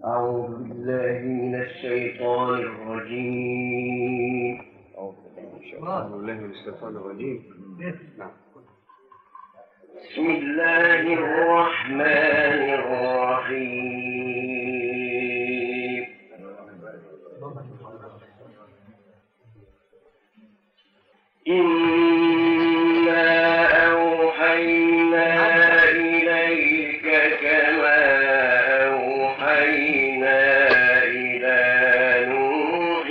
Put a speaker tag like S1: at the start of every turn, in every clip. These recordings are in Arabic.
S1: أعوذ بالله من الشيطان الرجيم. بسم الله الرحمن الرحيم. إنا أوحينا إليك كما أوحينا إلى نوح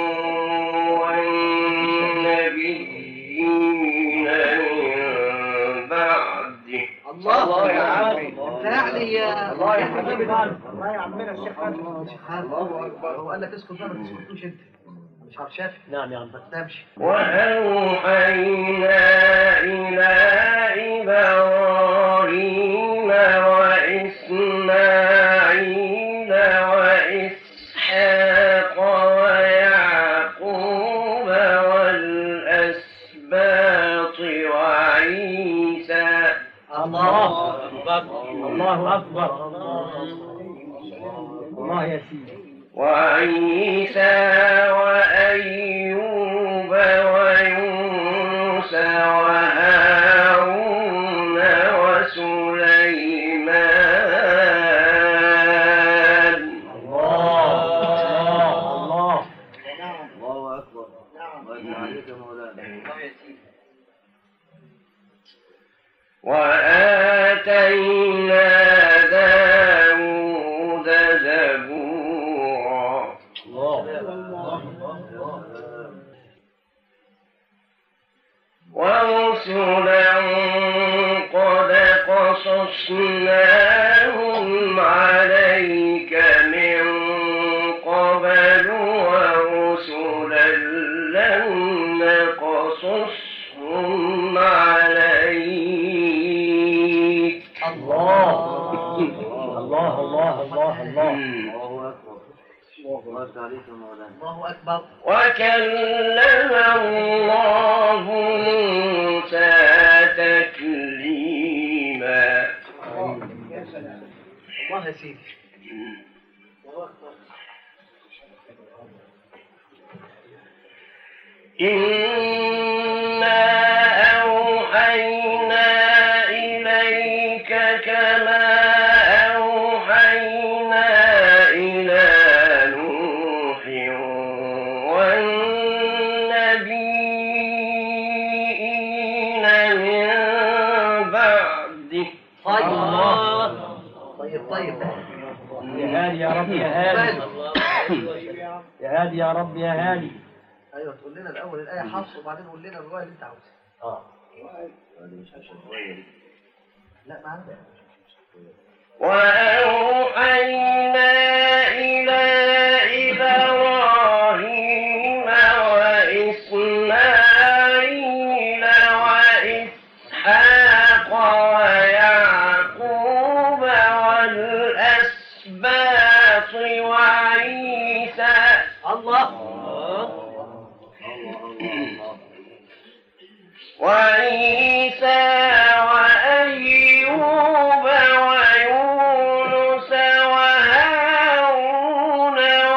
S1: والنبيين من بعده.
S2: الله يا عم الله يا حبيبي
S3: الله يا عمنا الشيخ
S2: الله اكبر. هو قال لك اسكت بقى ما تسكتوش انت مش عارف شافي.
S3: نعم يا عم
S2: ما تنامش.
S1: وأوحينا إلى إبراهيم وإسماعيل وإسحاق ويعقوب والأسباط وعيسى.
S3: الله أكبر الله يا سيدي.
S1: وعيسى وأيوب ويونس وهارون وسليمان.
S3: الله
S2: أكبر. الله عليك يا مولانا. الله يا سيدي.
S1: وآتينا داود زبورا. ورسلا قد قصصناهم عليك من قبل ورسلا لم نقصصهم عليك.
S3: الله
S2: أكبر.
S1: وكلم الله موسى تكليما.
S2: الله يا سيدي.
S1: إنا أوحينا إليك كما أوحينا إلى نوح والنبيين من بعده.
S2: طيب
S3: يا هادي يا رب يا هادي يا هادي يا رب يا هادي.
S2: ايوه تقول لنا الاول الايه حفص وبعدين قول لنا الروايه اللي انت عاوزها. لا ما عندك.
S1: وأوحينا إلى إبراهيم وإسماعيل وإسحاق ويعقوب والأسباط وعيسى. وعيسى وأيوب ويونس وهارون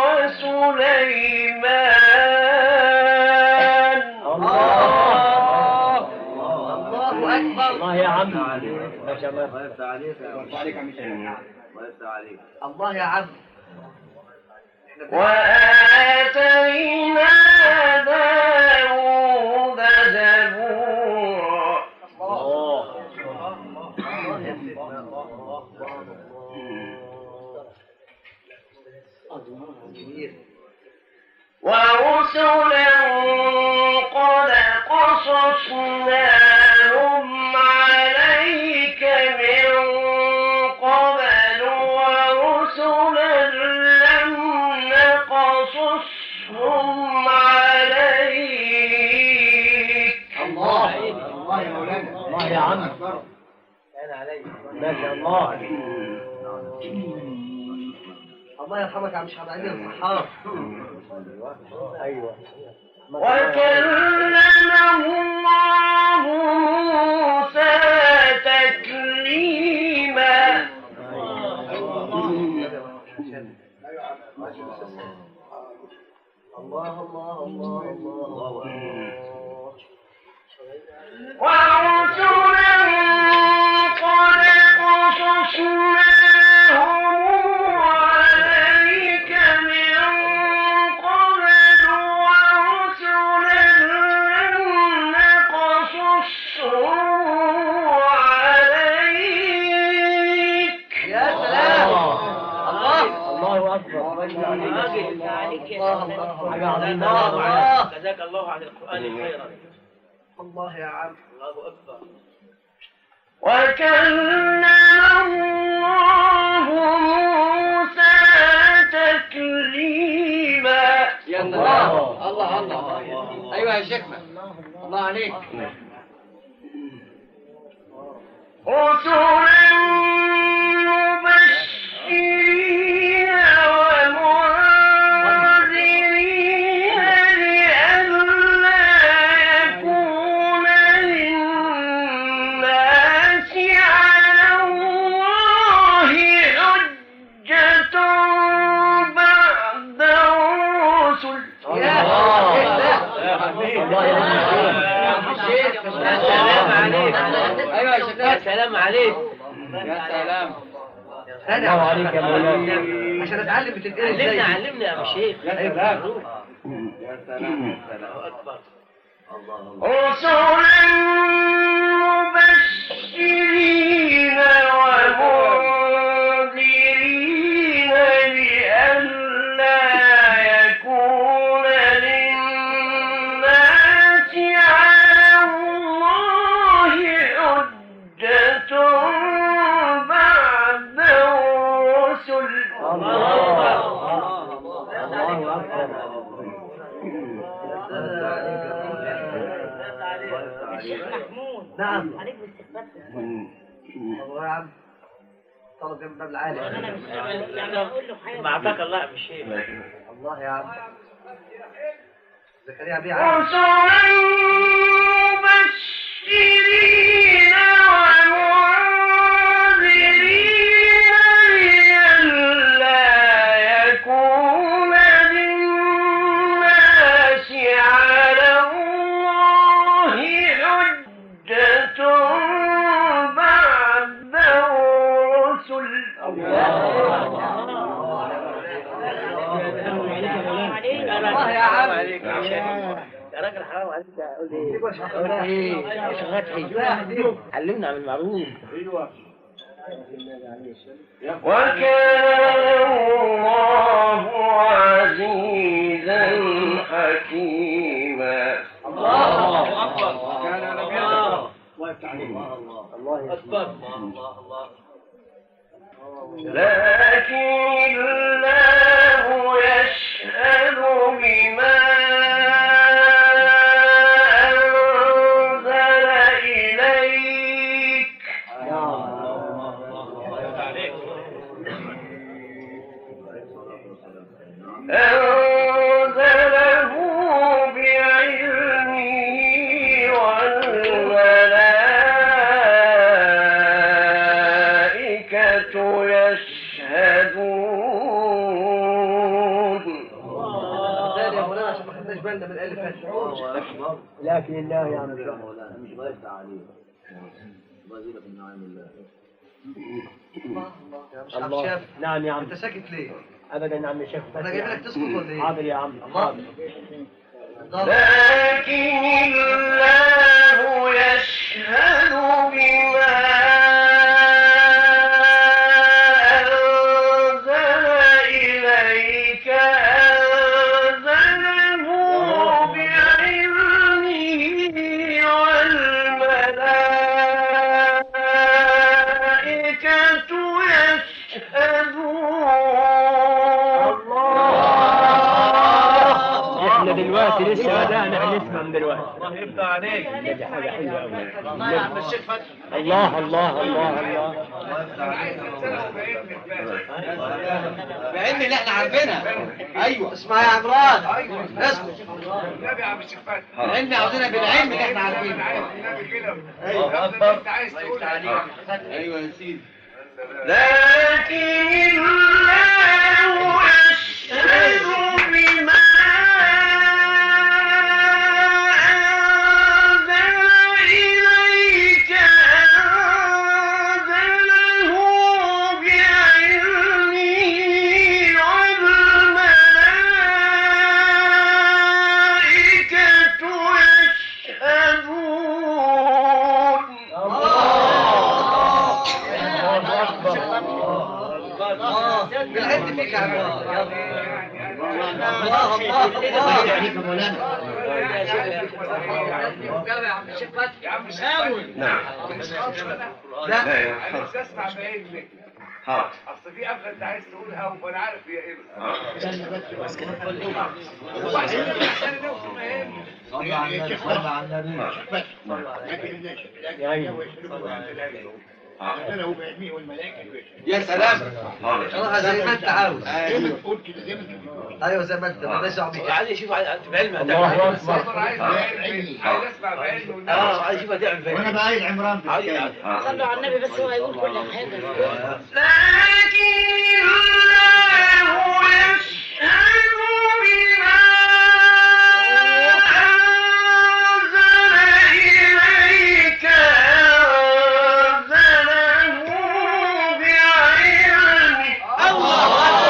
S1: وسليمان.
S2: الله أكبر.
S3: الله يا عم ما شاء الله.
S2: الله يفتح عليك يا عم. الله يا عم.
S1: وآتينا داود زبورا. ورسلا قد قصصناهم عليك من قبل ورسلا لم نقصصهم عليك.
S2: الله يا مولانا.
S3: الله يا عم. ما شاء الله.
S2: الله يرحمك يا عم شعب علي الصحاب.
S3: ايوه.
S1: وكلم الله موسى تكليما.
S2: الجنة. الله الله الله الله
S1: ورسلا قد قصصناهم عليك من قبل ورسلا لم نقصصهم عليك.
S2: يا سلام.
S3: الله أكبر.
S4: جزاك الله عن القرآن خيرا.
S2: الله يا عم.
S4: الله أكبر.
S1: وكلم الله موسى تكليما.
S2: يا سلام. الله الله. ايوه يا شيخنا. الله عليك.
S1: رسلا مبشرين ومنذرين لئلا يكون للناس على الله حجة بعد الرسل.
S2: يا
S4: سلام عليك.
S2: ايوه يا شيخنا.
S4: يا سلام عليك.
S2: يا سلام.
S3: الله عليك يا مولانا.
S2: عشان اتعلم بتتقري ازاي.
S4: علمنا يا شيخ.
S2: يا سلام. يا سلام.
S4: الله أكبر.
S1: رسلا مبشرين ومنذرين لئلا يكون للناس على الله حجة بعد الرسل.
S2: نعم. عليك باستقبال. الله يا عم. طلب جنب باب العالم.
S4: معطاك الله يا شيخ.
S2: الله يا عم. زكريا بيه عم.
S1: رسلا مبشرين ومنذرين لئلا يكون للناس على الله حجة بعد الرسل.
S2: الله يا عم.
S4: عليك يا شيخ. يا راجل حرام عليك. علمنا عن المعروف.
S1: وكان الله عزيزا حكيما.
S4: الله أكبر.
S2: الله
S4: أكبر.
S1: لكن الله يشهد بما أنزل إليك. أنزله بعلمه والملائكة يشهدون.
S2: ثاني يا مولانا عشان ما خدناش بالنا من الالف.
S3: لكن الله يا عم.
S2: مش بايت عليه. وزيرة النعيم الله. يا مش عم شاف.
S3: نعم يا عم.
S2: انت ساكت ليه؟
S3: ابدا يا عم الشيخ.
S2: انا جايب لك تسكت ولا ايه؟
S3: حاضر يا عم.
S2: الله.
S1: لكن الله يشهد بما أنزل إليك. أنزله بعلمه والملائكة يشهدون.
S3: احنا دلوقتي لسه بدأنا هنفهم دلوقتي.
S4: الله يفتح عليك.
S3: دي حاجة حلوة أوي.
S4: الله يا عم الشيخ فتحي.
S3: الله الله الله الله.
S2: بعلم اللي احنا عارفينها. ايوه اسمع يا عمران. اسمع.
S5: النبي يا عم الشيخ فتحي.
S2: العلم عاوزينها بالعلم اللي احنا عارفينه.
S5: النبي كده.
S2: ايوه
S5: انت عايز تقول عليه.
S2: ايوه يا سيدي.
S1: لكن الله
S2: بالعد فيك يا عم. الله
S3: عليك مولانا.
S2: يا عم الشيخ فتحي.
S5: يا عم الشيخ.
S6: نعم.
S2: لا
S5: انا مش اسمع باين
S6: ها.
S5: اصل في قفله انت عايز تقولها وانا عارف هي ايه.
S3: صلى على النبي. صلى على النبي.
S2: يا سلام. خلاص زي ما انت عاوز. ايوه زي ما انت مالناش دعوه بيك.
S4: عايز يشوف بعلم.
S3: الله أكبر.
S5: عايز اسمع بعلم.
S4: عايز يشوف هتعمل فين.
S3: وأنا بقى العمران في الحكاية.
S7: صلوا على النبي بس هو هيقول كل حاجة.
S1: لكن الله يشهد بما أنزل إليك وأنزله بعلمه.
S4: الله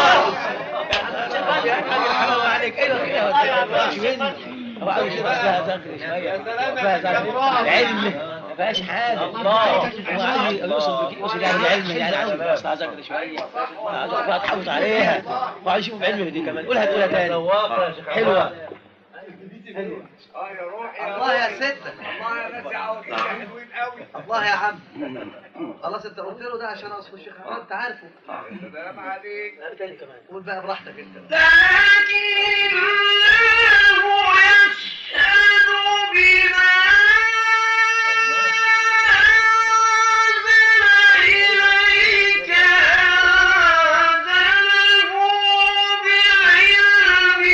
S4: عليك. ايوه كده. هو عاوز يشوف فيها ذكر شويه. العلم ما فيهاش حاجه. الله هو عاوز يوصل يعني العلم يعني عاوز يوصل ذكر شويه. عاوز تحافظ عليها. وعاوز يشوف علمه دي كمان. قولها تاني. حلوه.
S5: يا روحي.
S2: الله يا ستة.
S5: الله يا ناس عاوزين حلوين قوي.
S2: الله يا عم. خلاص انت قلت له ده عشان اصل الشيخ محمد انت عارفه.
S5: سلام عليك.
S2: قول بقى براحتك انت.
S1: لكن الله يشهد بما أنزل إليك وأنزله بعلمه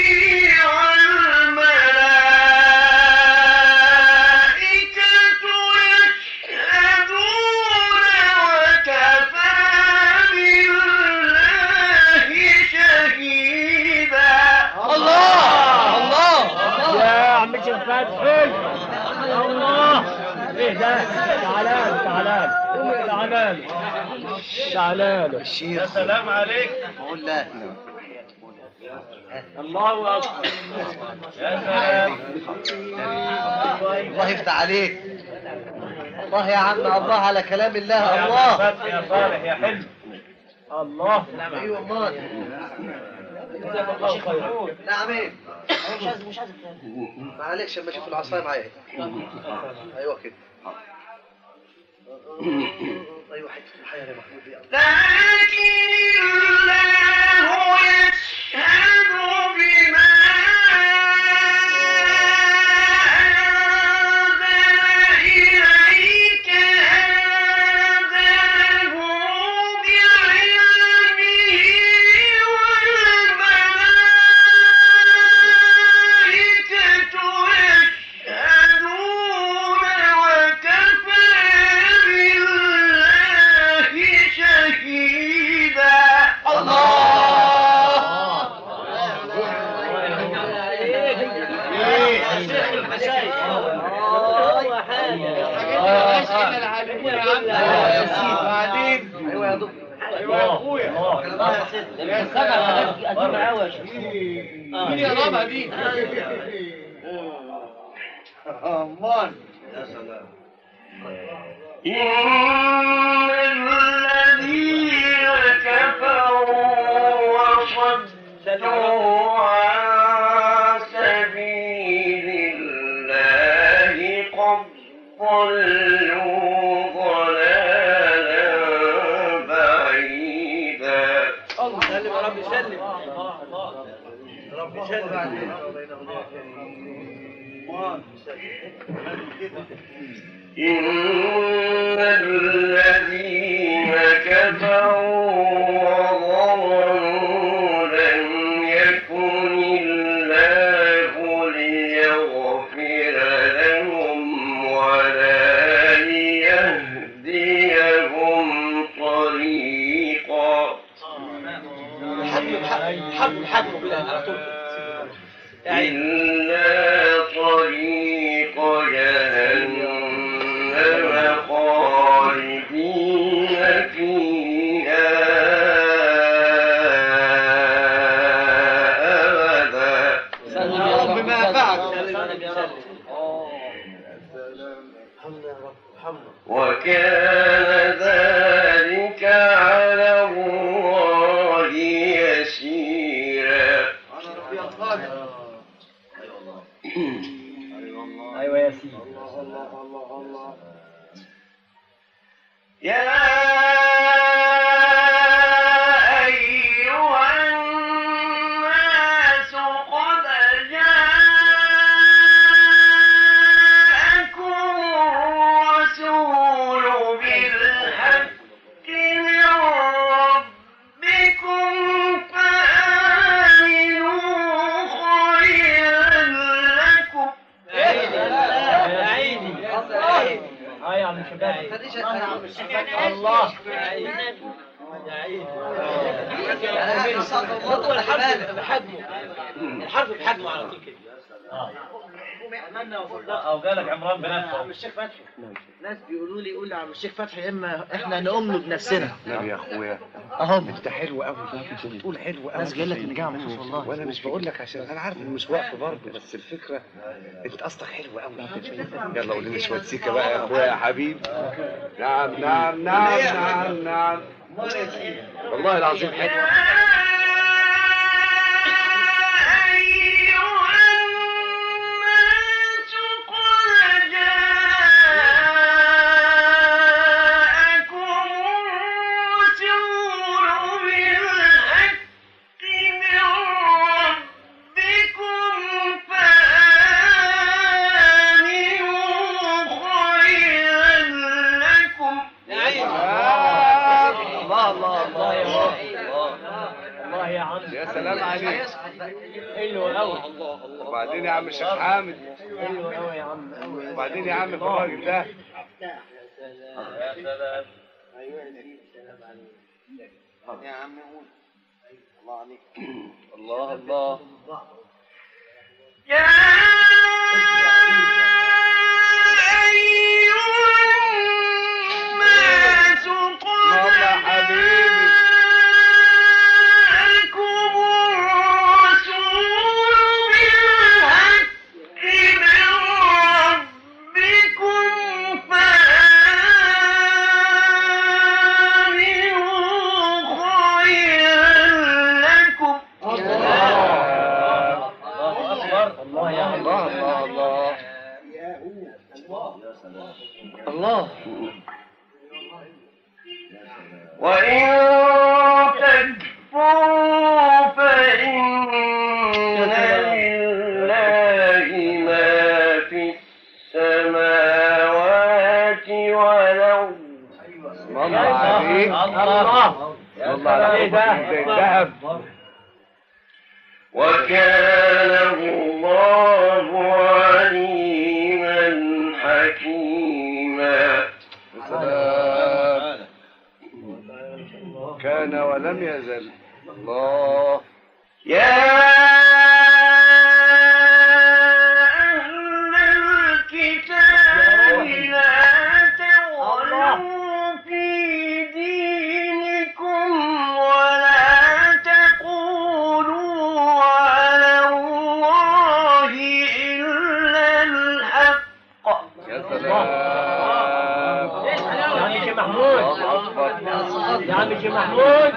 S1: والملائكة يشهدون وكفى بالله شهيدا.
S3: الله. يا عم الشيخ فتحي. الله. ايه ده؟ تعالان.
S4: يا سلام عليك.
S2: قول لا.
S4: الله اكبر. يا سلام.
S2: الله يفتح عليك. الله يا عم الله على كلام الله. الله.
S4: يا صالح يا حلو. الله.
S2: ايوه امال.
S4: جزاك الله خير.
S2: نعم ايه؟
S7: مش عايز
S2: معلش اما اشوف العصايه معايا. ايوه كده. ايوه حته الحياه يا محمود دي.
S1: لكن الله يشهد بما أنزل إليك وأنزله بعلمه والملائكة يشهدون وكفى بالله شهيدا.
S2: ايوه يا دكتور.
S5: ايوه يا اخويا.
S4: يا رابع دي.
S5: امال.
S2: يا سلام.
S1: إن الذين كفروا وصدوا عن سبيل الله قد ضلوا ضلالا بعيدا.
S4: سلم يا رب سلم. رب سلم.
S1: إن الذين كفروا وظلموا لم يكن الله ليغفر لهم ولا ليهديهم طريقا.
S4: حد على طول.
S1: إلا طريق جهنم خالدين فيها أبدا.
S4: يا رب ما فعل.
S1: وكان ذلك على الله
S3: الله
S4: هو الحرف بحجمه الحرف بحجمه على طول كده
S3: او قالك عمران بنفسه.
S2: عم الشيخ فتحي ناس بيقولوا لي قول عم الشيخ فتحي اما احنا نقوم له بنفسنا.
S5: نعم يا اخويا
S2: اهو
S5: انت حلو قوي بتقول حلو قوي.
S2: ناس جاي لك من جامعه مخصوص والله.
S5: وانا مش بقول لك عشان انا عارف ان مش وقت برضه، بس الفكره انت قصدك حلو قوي. يلا قول لنا شويه سيكه بقى يا اخويا يا حبيبي. نعم نعم نعم نعم نعم والله العظيم حلو. يا سلام عليك.
S3: حلو قوي.
S5: وبعدين يا عم الشيخ حامد.
S3: حلو قوي يا عم.
S5: وبعدين يا عم في الراجل ده.
S3: يا سلام.
S2: يا عم قول. الله عليك.
S5: الله الله. الله يا حبيبي.
S2: الله.
S1: وإن تكفروا فإن لله ما في السماوات والأرض.
S5: الله عليك. الله عليك الذهب.
S1: وكان الله عليما حكيما.
S5: سلام. كان ولم يزل. الله.
S1: يا أهل الكتاب لا تغلوا في دينكم ولا تقولوا على الله إلا الحق.
S5: يا سلام.
S3: يا عم شيخ محمود. يا عم شيخ محمود.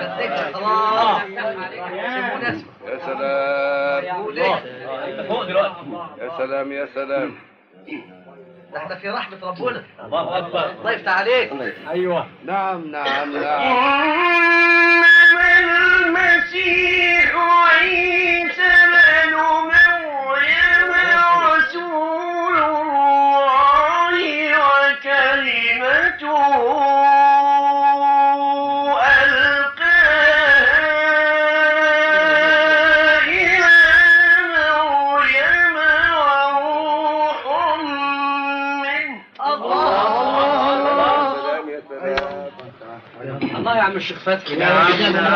S5: يا سلام.
S3: انت فوق دلوقتي.
S5: يا سلام يا سلام.
S2: ده احنا في رحمة ربنا.
S3: الله اكبر.
S2: ضيفت عليك.
S3: ايوه.
S5: نعم نعم نعم.
S1: إنما المسيح عيسى بن مريم رسول الله وكلمته
S2: الله يا عم الشيخ فتحي.
S3: نعم.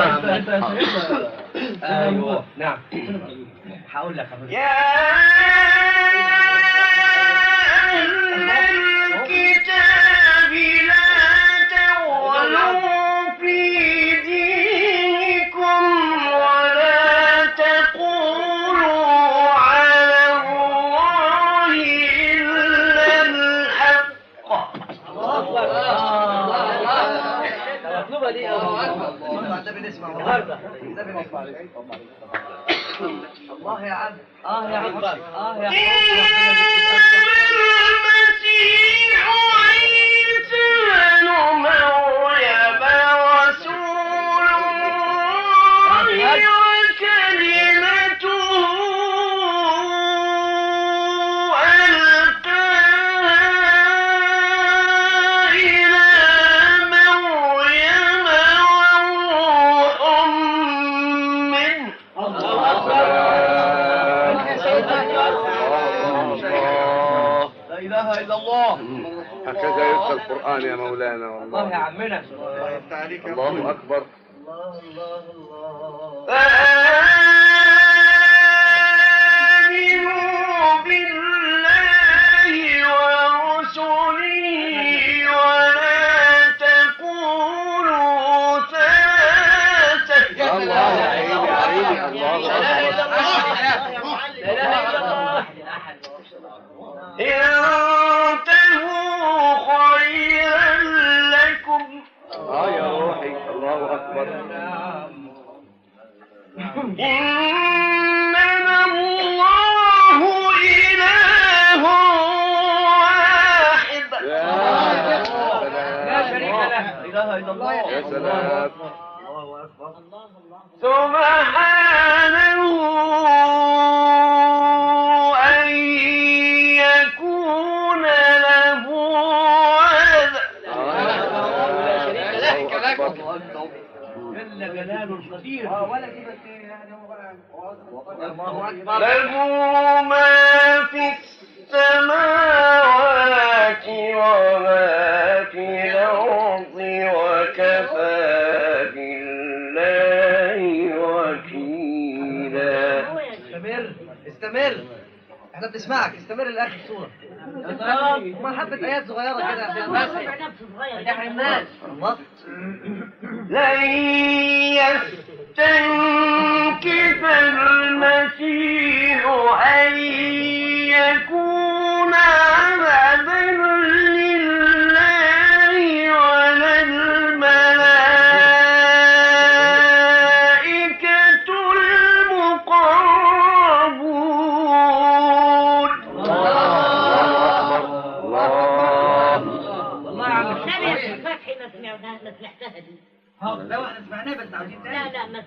S3: ايوه. نعم. هقول لك
S1: يا أهل الكتاب لا تغلوا في دينكم ولا تقولوا على الله إلا الحق.
S2: المطلوبة دي النبي نسمع النهارده. النبي نسمع. الله يا عم. يا عم. يا عم.
S1: المسيح عيسى بن مريم رسول الله وكلمته ألقاها إلى مريم وروح منه.
S3: لا اله الا الله.
S5: هكذا يلقى القرآن يا مولانا
S3: الله يا
S5: والله.
S3: عمنا.
S5: الله أكبر.
S1: آمنوا بالله ورسله ولا تقولوا ثلاثة.
S5: الله يا عيني يا عيني. الله أكبر.
S1: انتهوا خيرا لكم.
S5: يا روحي. الله أكبر.
S1: إنما الله إله واحد
S3: لا شريك له. لا اله الا الله.
S5: يا سلام.
S1: سبحانه أن يكون له ولد.
S3: جل جلاله القدير.
S1: له ما في السماوات وما في الأرض وكفى بالله وكيلا.
S2: استمر احنا بنسمعك. استمر لاخر الصوره. ما حبه ايات صغيره كده عشان الناس. احنا الناس الله.
S1: لن يستنكف المسيح أن يكون عبدا لله ولا الملائكة المقربون.
S3: والله يا عم
S7: النبي يا شيخ فتحي ما سمعناها ما سمعتها دي.
S2: لا احنا سمعناه بس عاوزين تاني.
S7: لا ما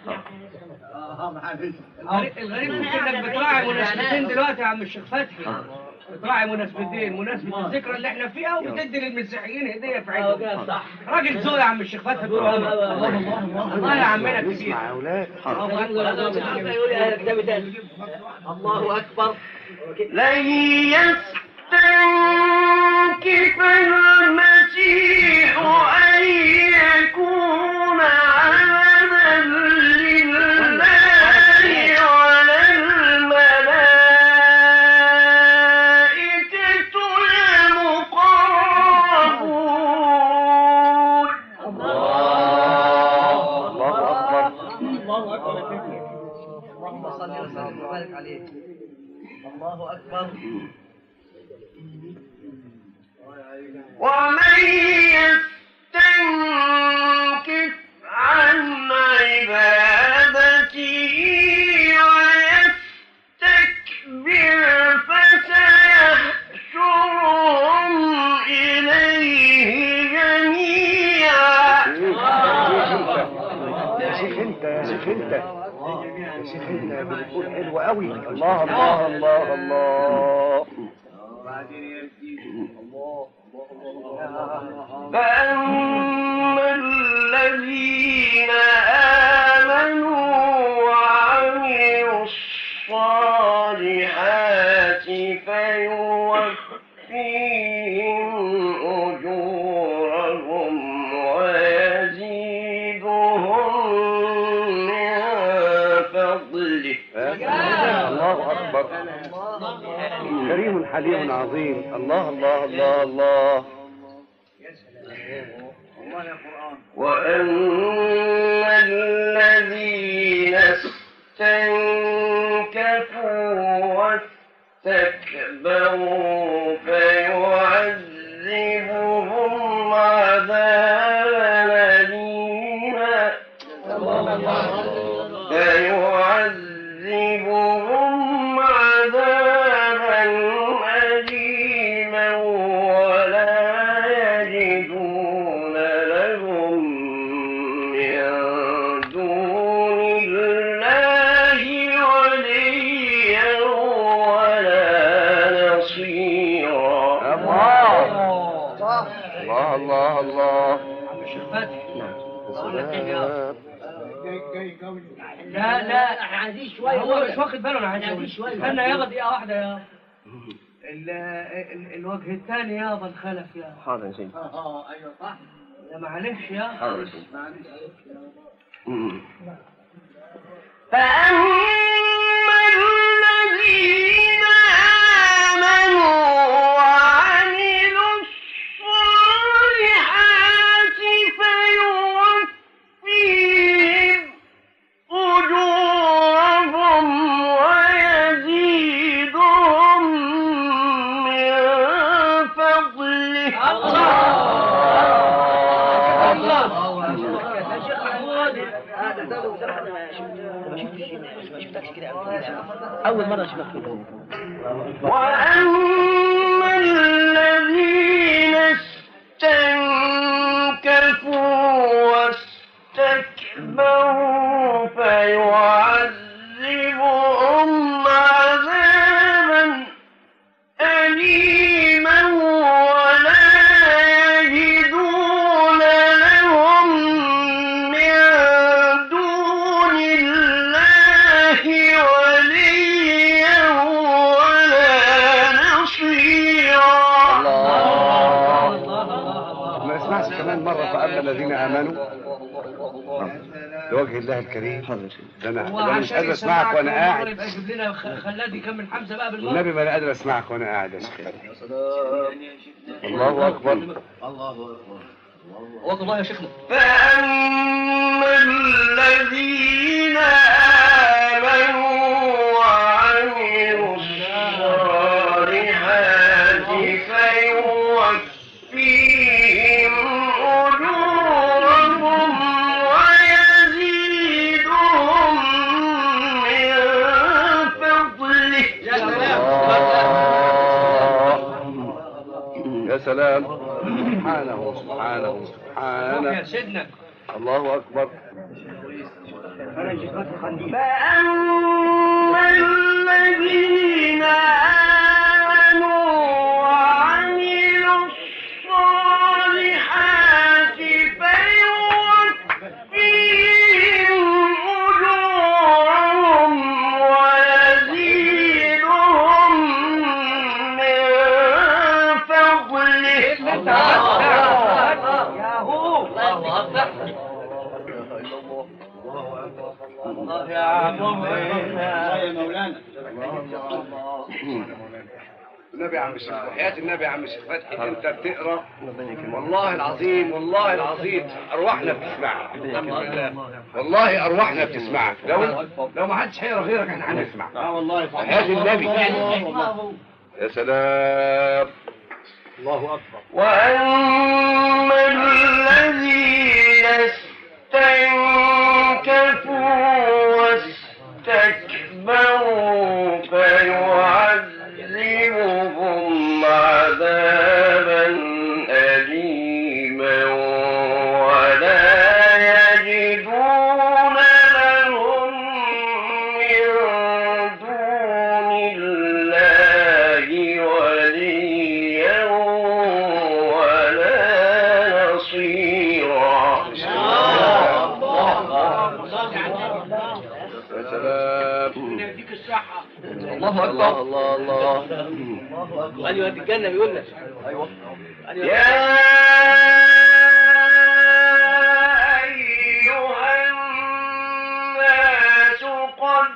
S7: سمعتها.
S3: الغريب انك بتراعي مناسبتين دلوقتي يا عم الشيخ فتحي. بتراعي مناسبتين، مناسبة الذكرى اللي احنا فيها وبتدي للمسيحيين هدية في عيدهم. صح. راجل ذوق يا عم الشيخ فتحي. الله يا عمنا كبير.
S5: اسمع يا أولاد.
S2: الله اكبر.
S1: لن يستنكف المسيح أن يكون عبدا لله ولا الملائكة المقربون.
S5: الله أكبر.
S2: اللهم صل وسلم وبارك عليه. الله اكبر.
S1: ومن يستنكف عن عبادته ويستكبر فسيحشرهم إليه جميعا.
S5: يا شيخ انت يا شيخ انت يا شيخ انت بتقول حلو قوي. الله الله الله الله.
S1: فأما الذين آمنوا وعملوا الصالحات فيوفيهم أجورهم ويزيدهم من فضله.
S5: الله أكبر. كريم حليم عظيم. الله الله الله الله.
S1: وأما الذين استنكفوا واستكبروا فيعذبهم عذابا أليما. فيعذبهم عذابا أليما ولا يجدون لهم من دون الله وليا ولا نصيرا.
S5: الله الله الله.
S3: عم الشيخ فتحي.
S5: سلام.
S3: لا
S7: عايزين شويه.
S3: هو مش واخد باله. انا عايز شويه. استنى يا دقيقة واحدة يا الوجه الثاني يابا الخلف يا
S1: حاضر يا سيدي.
S3: ايوه صح. يا معلش يا
S1: حاضر يا سيدي.
S7: فأما الذين آمنوا وعملوا الصالحات فيوفيهم أجورهم ويزيدهم من فضله.
S4: أول مرة أشوفك كده.
S7: وأما الذين استنكفوا واستكبروا فيعذبهم عذابا أليما ولا يجدون لهم من دون الله وليا ولا نصيرا.
S5: ما اسمعش كمان مرة فأما الذين آمنوا لوجه الله الكريم. ده أنا مش قادر أسمعك وأنا قاعد.
S3: يبقى يجيب لنا خلاد يكمل حمزة بقى بالمرة.
S5: النبي ما أنا قادر أسمعك وأنا قاعد يا شيخ. الله أكبر.
S4: والله يا شيخنا.
S7: فأما الذين آمنوا وعملوا الصالحات فيوفيهم أجورهم ويزيدهم من فضله.
S5: يا سلام. سبحانه سبحانه سبحانه.
S3: يا سيدنا.
S5: الله أكبر.
S7: فأما الذين آمنوا وعملوا الصالحات فيوفيهم أجورهم ويزيدهم من فضله.
S5: النبي يا عم الشيخ، وحياة النبي يا عم الشيخ فتحي انت بتقرا والله العظيم والله العظيم ارواحنا بتسمعك. والله ارواحنا بتسمعك. لو ما حدش هيقرا غيرك احنا هنسمع. والله وحياة النبي. يا سلام. الله اكبر.
S7: وأما الذين استنكفوا واستكبروا فيعذبهم عذابا أليما ولا يجدون لهم من دون الله وليا ولا نصيرا.
S5: يا سلام.
S3: يديك الصحة.
S4: الله أكبر. الله الله الله. أيوة الجنة بيقول لك. أيوة.
S7: يا أيها الناس قد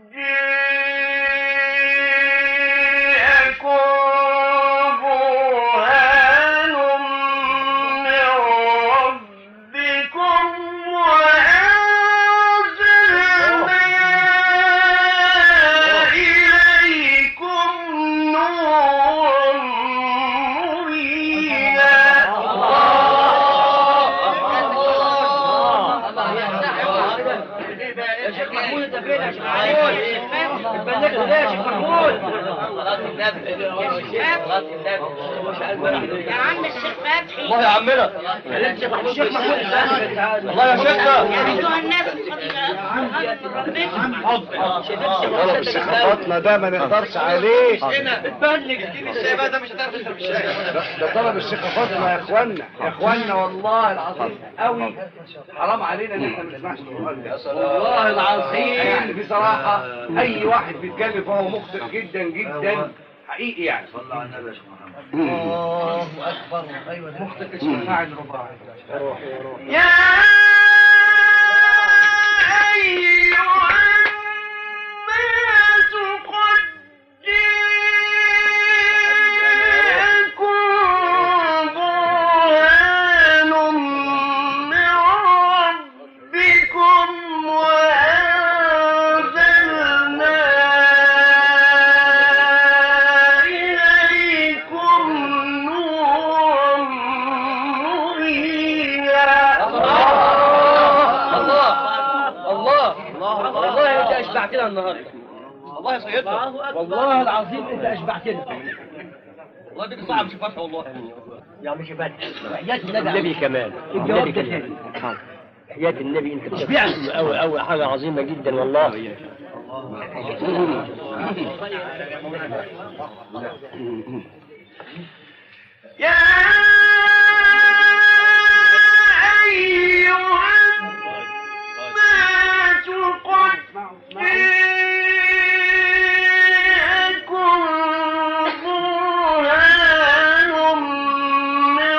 S7: جاءكم برهان من ربكم وأنزلنا إليكم نورا مبينا.
S3: محمود انت فين يا شيخ محمود؟ البنات ده يا شيخ محمود.
S7: يا عم الشيخ فتحي.
S4: الله يا عمنا.
S3: الشيخ محمود.
S4: الله يا شيخنا.
S7: يا أيها الناس
S5: طلب الشيخ فاطمة ده ما نقدرش عليه.
S4: بتبلغ تجيب الشيبات ده مش هتعرف تشرب الشاي.
S5: ده طلب الشيخ فاطمة يا اخوانا. يا اخوانا والله العظيم قوي حرام علينا ان احنا ما نسمعش القرآن ده. والله العظيم يعني بصراحة اي واحد بيتكلم فهو مخطئ جدا جدا.
S3: حقيقي يعني.
S4: صلى على النبي يا شيخ محمد.
S2: الله اكبر. ايوه ده
S3: مخطئ اسمه فاعل رباعي.
S7: يا أيها الناس قد جاءكم برهان من ربكم وأنزلنا إليكم نورا مبينا.
S2: والله انت اشبعتنا النهارده. والله يا سيدنا والله العظيم انت اشبعتنا. والله دي صعب مش فتح والله يا مش فتح. حياة النبي كمان الجواب ده تاني. حياة النبي انت اشبعت قوي قوي حاجه عظيمه جدا والله.
S7: يا أيها الناس قد جاءكم برهان من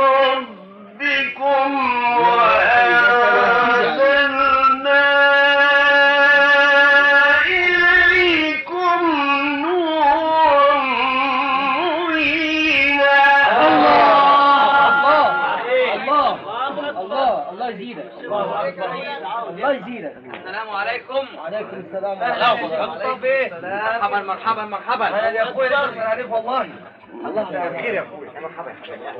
S7: ربكم وأنزلنا إليكم نورا مبينا.
S2: الله يزيدك. الله يزيدك.
S3: السلام عليكم.
S2: وعليكم السلام.
S3: مرحبا مرحبا مرحبا.
S2: انا يا اخويا نسال عليك والله.
S5: الله خير يا اخويا. مرحبا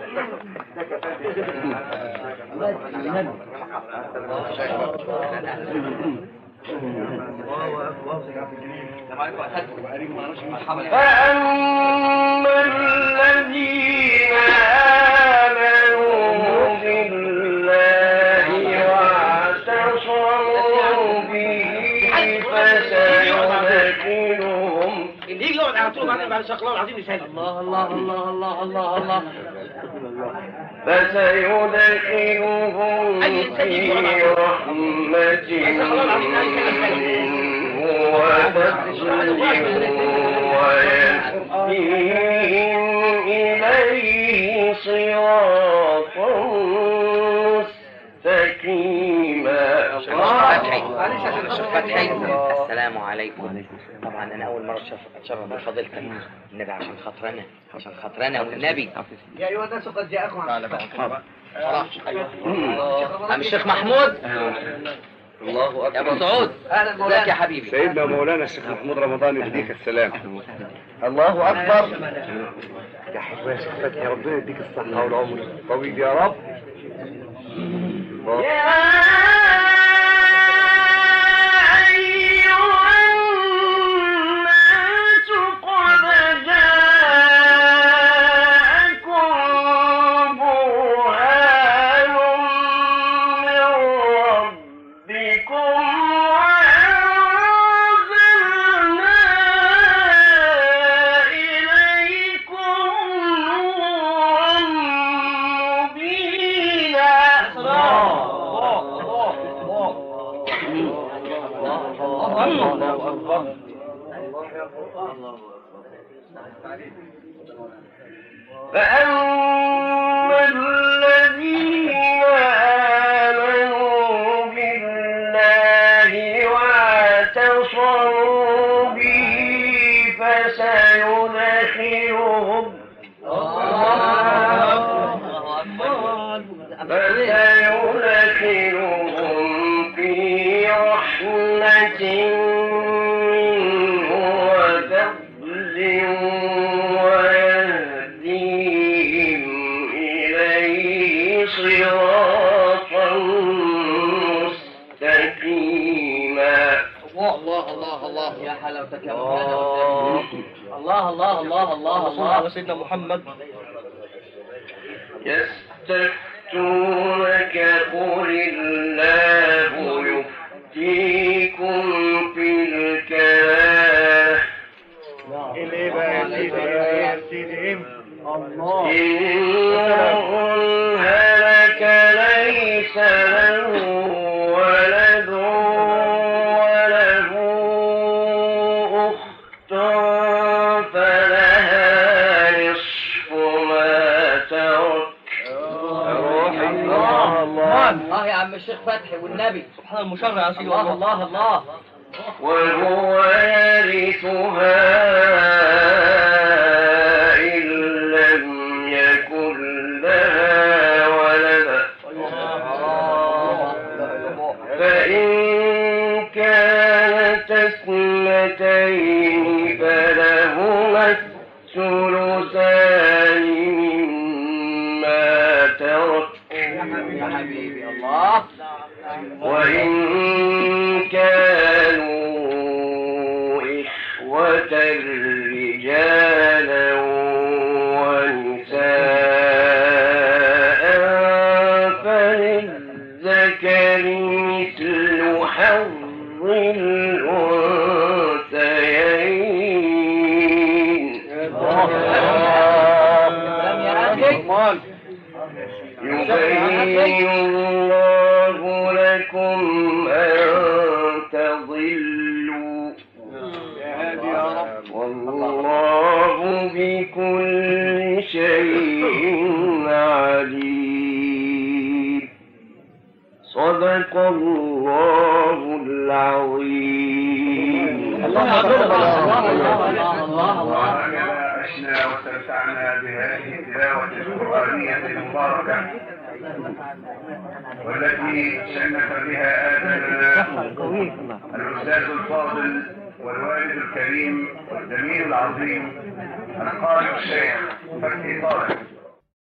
S7: فأما الذين آمنوا بالله واعتصموا به فسيدخلهم
S3: اللي يجي يقعد على طول بعد شاء الله العظيم يسلم.
S2: الله الله الله الله الله الله.
S7: فسيدخلهم في رحمة منه وفضل ويهديهم إليه صراطا مستقيما.
S6: فتحي السلام عليكم. طبعا انا اول مره اتشرف بفضيلتك النبي عشان خاطرنا والنبي.
S2: يا ايها الناس قد جاءكم
S6: عم الشيخ محمود.
S5: الله
S6: يا ابو سعود.
S2: اهلا
S6: ازيك
S2: مولانا.
S6: يا حبيبي؟
S5: سيدنا مولانا الشيخ محمود رمضان يديك السلام.
S2: الله اكبر.
S5: يا حلوة يا شيخ فتحي ربنا يديك الصحة والعمر طويل يا رب.
S7: يا أيها الناس قد جاءكم برهان من ربكم وأنزلنا إليكم نورا مبينا. فأما الذين آمنوا بالله واعتصموا به فسيدخلهم في رحمة منه وفضل ويهديهم إليه صراطا مستقيما.
S2: الله الله الله يا حلاوتك يا مولانا. الله الله الله الله الله على سيدنا محمد.
S7: يستفتونك قل الله يفتيكم في الكلام
S5: ايه بقى يا سيدي الله
S7: إنه هلك ليس له ولد وله أخت فلها
S6: فتحي والنبي.
S2: سبحان المشرع يا سيدي.
S6: الله الله الله.
S1: وهو يرثها إن لم يكن لها ولد فإن كانت اثنتين فلهما الثلثان مما ترك
S6: يا حبيبي الله.
S1: وإن كانوا إخوة رجالا ونساء فللذكر مثل حظ الأنثيين. يبين الله لكم أن تضلوا والله بكل شيء عليم. صدق الله العظيم.
S5: عشنا واستمتعنا بهذه التلاوة القرآنية المباركة والتي شنف بها آذاننا الأستاذ الفاضل والوالد الكريم والزميل العظيم القارئ الشيخ فتحي طارق